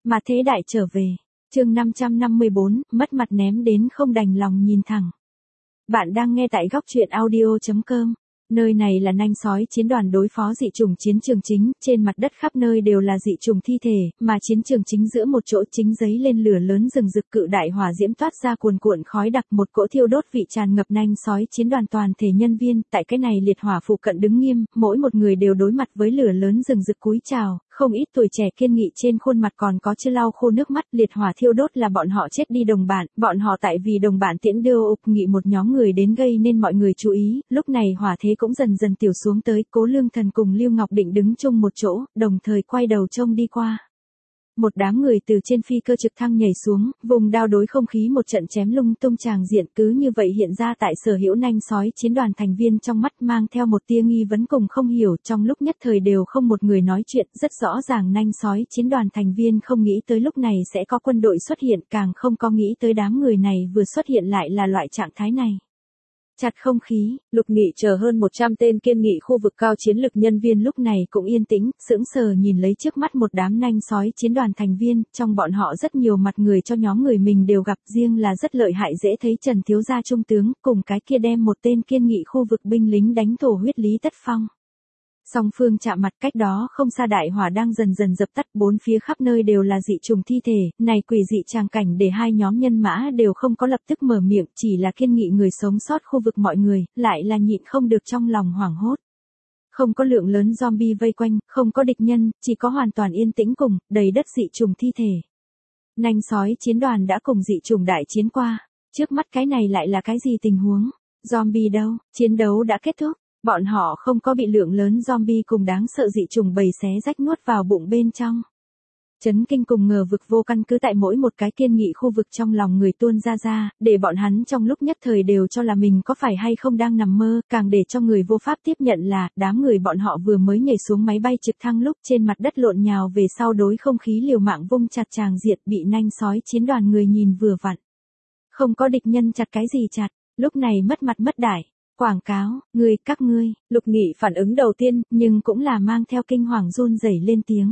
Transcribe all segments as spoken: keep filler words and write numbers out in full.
Mà thế đại trở về. Chương năm trăm năm mươi bốn, mất mặt ném đến không đành lòng nhìn thẳng. Bạn đang nghe tại góc truyện audio chấm com. Nơi này là nanh sói chiến đoàn đối phó dị chủng chiến trường chính, trên mặt đất khắp nơi đều là dị chủng thi thể, mà chiến trường chính giữa một chỗ chính giấy lên lửa lớn rừng rực cự đại hỏa diễm toát ra cuồn cuộn khói đặc, một cỗ thiêu đốt vị tràn ngập nanh sói chiến đoàn toàn thể nhân viên, tại cái này liệt hỏa phụ cận đứng nghiêm, mỗi một người đều đối mặt với lửa lớn rừng rực cúi chào, không ít tuổi trẻ kiên nghị trên khuôn mặt còn có chưa lau khô nước mắt, liệt hỏa thiêu đốt là bọn họ chết đi đồng bạn, bọn họ tại vì đồng bạn tiễn đưa ục nghị một nhóm người đến gây nên mọi người chú ý, lúc này hỏa thế cũng dần dần tiểu xuống tới, Cố Lương Thần cùng Lưu Ngọc Định đứng chung một chỗ, đồng thời quay đầu trông đi qua. Một đám người từ trên phi cơ trực thăng nhảy xuống, vùng đao đối không khí một trận chém lung tung tràng diện, cứ như vậy hiện ra tại sở hữu nanh sói chiến đoàn thành viên trong mắt, mang theo một tia nghi vấn cùng không hiểu, trong lúc nhất thời đều không một người nói chuyện, rất rõ ràng nanh sói chiến đoàn thành viên không nghĩ tới lúc này sẽ có quân đội xuất hiện, càng không có nghĩ tới đám người này vừa xuất hiện lại là loại trạng thái này. Chặt không khí, Lục Nghị chờ hơn một trăm tên kiên nghị khu vực cao chiến lực nhân viên lúc này cũng yên tĩnh, sững sờ nhìn lấy trước mắt một đám nanh sói chiến đoàn thành viên, trong bọn họ rất nhiều mặt người cho nhóm người mình đều gặp, riêng là rất lợi hại dễ thấy Trần thiếu gia trung tướng, cùng cái kia đem một tên kiên nghị khu vực binh lính đánh thổ huyết Lý Tất Phong. Song phương chạm mặt, cách đó không xa đại hỏa đang dần dần dập tắt, bốn phía khắp nơi đều là dị trùng thi thể, này quỷ dị tràng cảnh để hai nhóm nhân mã đều không có lập tức mở miệng, chỉ là kiên nghị người sống sót khu vực mọi người, lại là nhịn không được trong lòng hoảng hốt. Không có lượng lớn zombie vây quanh, không có địch nhân, chỉ có hoàn toàn yên tĩnh cùng, đầy đất dị trùng thi thể. Nanh sói chiến đoàn đã cùng dị trùng đại chiến qua, trước mắt cái này lại là cái gì tình huống? Zombie đâu? Chiến đấu đã kết thúc. Bọn họ không có bị lượng lớn zombie cùng đáng sợ dị trùng bầy xé rách nuốt vào bụng bên trong. Chấn kinh cùng ngờ vực vô căn cứ tại mỗi một cái kiên nghị khu vực trong lòng người tuôn ra ra, để bọn hắn trong lúc nhất thời đều cho là mình có phải hay không đang nằm mơ, càng để cho người vô pháp tiếp nhận là, đám người bọn họ vừa mới nhảy xuống máy bay trực thăng lúc trên mặt đất lộn nhào về sau đối không khí liều mạng vung chặt tràng diệt, bị nanh sói chiến đoàn người nhìn vừa vặn. Không có địch nhân chặt cái gì chặt, lúc này mất mặt mất đải. Quảng cáo, ngươi, các ngươi, Lục Nghị phản ứng đầu tiên, nhưng cũng là mang theo kinh hoàng run rẩy lên tiếng.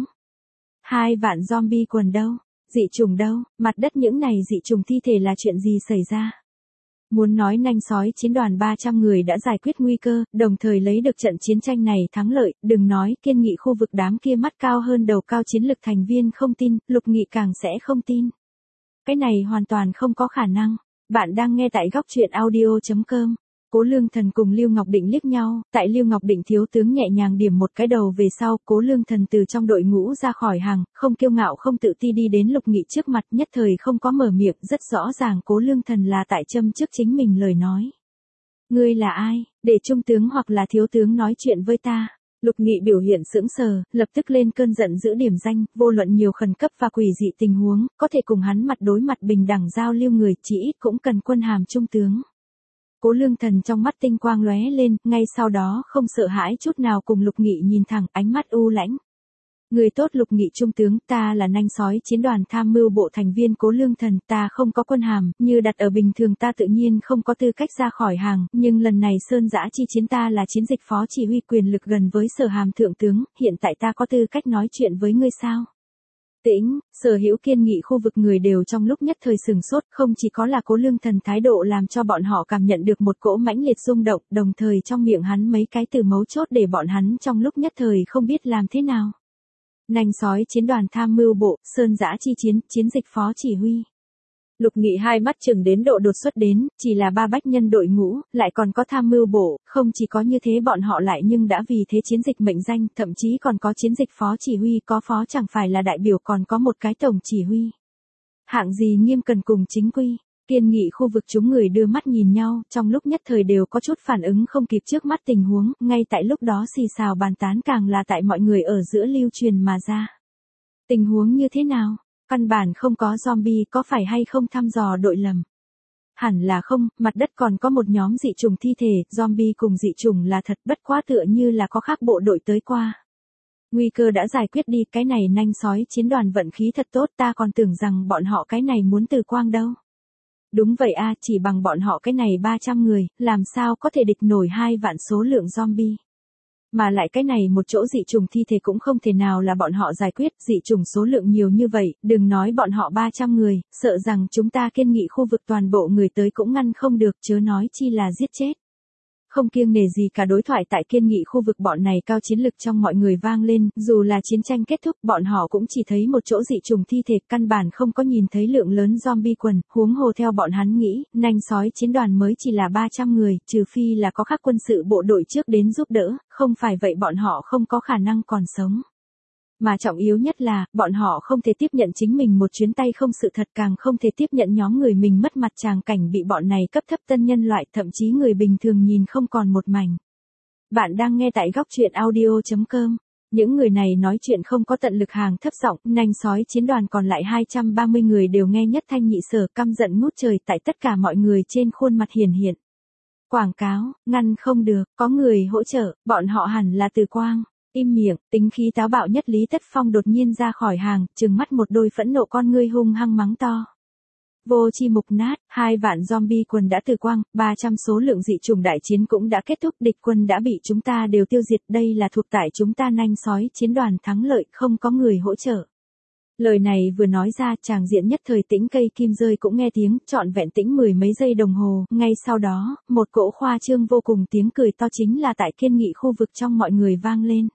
Hai vạn zombie quần đâu? Dị trùng đâu? Mặt đất những này dị trùng thi thể là chuyện gì xảy ra? Muốn nói nanh sói chiến đoàn ba trăm người đã giải quyết nguy cơ, đồng thời lấy được trận chiến tranh này thắng lợi, đừng nói kiên nghị khu vực đám kia mắt cao hơn đầu cao chiến lực thành viên không tin, Lục Nghị càng sẽ không tin. Cái này hoàn toàn không có khả năng. Bạn đang nghe tại góc truyện audio chấm com. Cố Lương Thần cùng Lưu Ngọc Định liếc nhau, tại Lưu Ngọc Định thiếu tướng nhẹ nhàng điểm một cái đầu về sau, Cố Lương Thần từ trong đội ngũ ra khỏi hàng, không kiêu ngạo không tự ti đi đến Lục Nghị trước mặt, nhất thời không có mở miệng, rất rõ ràng Cố Lương Thần là tại châm trước chính mình lời nói. Ngươi là ai, để trung tướng hoặc là thiếu tướng nói chuyện với ta? Lục Nghị biểu hiện sững sờ, lập tức lên cơn giận giữ điểm danh, vô luận nhiều khẩn cấp và quỷ dị tình huống, có thể cùng hắn mặt đối mặt bình đẳng giao lưu người, chỉ ít cũng cần quân hàm trung tướng. Cố Lương Thần trong mắt tinh quang lóe lên, ngay sau đó không sợ hãi chút nào cùng Lục Nghị nhìn thẳng, ánh mắt u lãnh. Người tốt Lục Nghị trung tướng, ta là nanh sói chiến đoàn tham mưu bộ thành viên Cố Lương Thần, ta không có quân hàm, như đặt ở bình thường ta tự nhiên không có tư cách ra khỏi hàng, nhưng lần này sơn dã chi chiến ta là chiến dịch phó chỉ huy quyền lực gần với sở hàm thượng tướng, hiện tại ta có tư cách nói chuyện với ngươi sao? Tĩnh, sở hữu kiên nghị khu vực người đều trong lúc nhất thời sừng sốt, không chỉ có là Cố Lương Thần thái độ làm cho bọn họ cảm nhận được một cỗ mãnh liệt rung động, đồng thời trong miệng hắn mấy cái từ mấu chốt để bọn hắn trong lúc nhất thời không biết làm thế nào. Nanh sói chiến đoàn tham mưu bộ, sơn dã chi chiến, chiến dịch phó chỉ huy. Lục Nghị hai mắt chừng đến độ đột xuất đến, chỉ là ba bách nhân đội ngũ, lại còn có tham mưu bộ, không chỉ có như thế bọn họ lại nhưng đã vì thế chiến dịch mệnh danh, thậm chí còn có chiến dịch phó chỉ huy, có phó chẳng phải là đại biểu còn có một cái tổng chỉ huy. Hạng gì nghiêm cần cùng chính quy, kiên nghị khu vực chúng người đưa mắt nhìn nhau, trong lúc nhất thời đều có chút phản ứng không kịp trước mắt tình huống, ngay tại lúc đó xì xào bàn tán càng là tại mọi người ở giữa lưu truyền mà ra. Tình huống như thế nào? Căn bản không có zombie, có phải hay không thăm dò đội lầm? Hẳn là không, mặt đất còn có một nhóm dị trùng thi thể, zombie cùng dị trùng là thật, bất quá tựa như là có khác bộ đội tới qua. Nguy cơ đã giải quyết đi, cái này nanh sói chiến đoàn vận khí thật tốt, ta còn tưởng rằng bọn họ cái này muốn từ quang đâu. Đúng vậy a, chỉ bằng bọn họ cái này ba trăm người, làm sao có thể địch nổi hai vạn số lượng zombie. Mà lại cái này một chỗ dị trùng thi thể cũng không thể nào là bọn họ giải quyết, dị trùng số lượng nhiều như vậy, đừng nói bọn họ ba trăm người, sợ rằng chúng ta kiên nghị khu vực toàn bộ người tới cũng ngăn không được, chớ nói chi là giết chết. Không kiêng nể gì cả đối thoại tại kiên nghị khu vực bọn này cao chiến lực trong mọi người vang lên, dù là chiến tranh kết thúc bọn họ cũng chỉ thấy một chỗ dị trùng thi thể, căn bản không có nhìn thấy lượng lớn zombie quần, huống hồ theo bọn hắn nghĩ, nanh sói chiến đoàn mới chỉ là ba trăm người, trừ phi là có khác quân sự bộ đội trước đến giúp đỡ, không phải vậy bọn họ không có khả năng còn sống. Mà trọng yếu nhất là, bọn họ không thể tiếp nhận chính mình một chuyến tay không sự thật, càng không thể tiếp nhận nhóm người mình mất mặt tràng cảnh bị bọn này cấp thấp tân nhân loại, thậm chí người bình thường nhìn không còn một mảnh. Bạn đang nghe tại góc truyện audio chấm com. Những người này nói chuyện không có tận lực hàng thấp giọng, nanh sói chiến đoàn còn lại hai trăm ba mươi người đều nghe nhất thanh nhị sở, căm giận ngút trời tại tất cả mọi người trên khuôn mặt hiển hiện. Quảng cáo, ngăn không được, có người hỗ trợ, bọn họ hẳn là Từ Quang. Im miệng, tính khí táo bạo nhất Lý Tất Phong đột nhiên ra khỏi hàng, trừng mắt một đôi phẫn nộ con ngươi hung hăng mắng to. Vô chi mục nát, hai vạn zombie quân đã Từ Quang, ba trăm số lượng dị chủng đại chiến cũng đã kết thúc, địch quân đã bị chúng ta đều tiêu diệt, đây là thuộc tại chúng ta nanh sói chiến đoàn thắng lợi, không có người hỗ trợ. Lời này vừa nói ra, tràng diện nhất thời tĩnh cây kim rơi cũng nghe tiếng, trọn vẹn tĩnh mười mấy giây đồng hồ, ngay sau đó, một cỗ khoa trương vô cùng tiếng cười to chính là tại kiên nghị khu vực trong mọi người vang lên.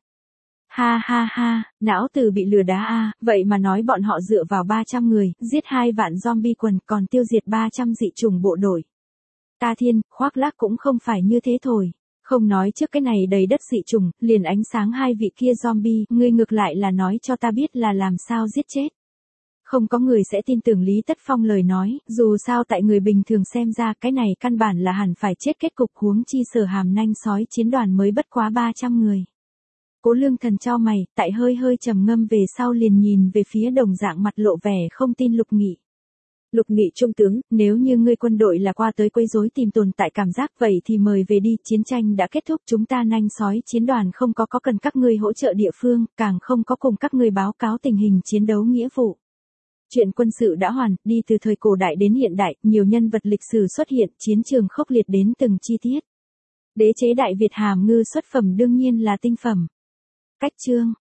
Ha ha ha, não từ bị lừa đá a, à, vậy mà nói bọn họ dựa vào ba trăm người, giết hai vạn zombie quần, còn tiêu diệt ba trăm dị trùng bộ đội. Ta thiên, khoác lác cũng không phải như thế thôi. Không nói trước cái này đầy đất dị trùng, liền ánh sáng hai vị kia zombie, ngươi ngược lại là nói cho ta biết là làm sao giết chết. Không có người sẽ tin tưởng Lý Tất Phong lời nói, dù sao tại người bình thường xem ra cái này căn bản là hẳn phải chết kết cục, huống chi Sở Hàm nanh sói chiến đoàn mới bất quá ba trăm người. Cố Lương Thần chau mày, tại hơi hơi trầm ngâm về sau liền nhìn về phía đồng dạng mặt lộ vẻ không tin Lục Nghị. Lục Nghị trung tướng, nếu như ngươi quân đội là qua tới quấy rối tìm tồn tại cảm giác vậy thì mời về đi, chiến tranh đã kết thúc, chúng ta nanh sói chiến đoàn không có có cần các ngươi hỗ trợ địa phương, càng không có cùng các ngươi báo cáo tình hình chiến đấu nghĩa vụ. Chuyện quân sự đã hoàn, đi từ thời cổ đại đến hiện đại, nhiều nhân vật lịch sử xuất hiện, chiến trường khốc liệt đến từng chi tiết. Đế chế Đại Việt hàm ngư xuất phẩm đương nhiên là tinh phẩm. Cách chương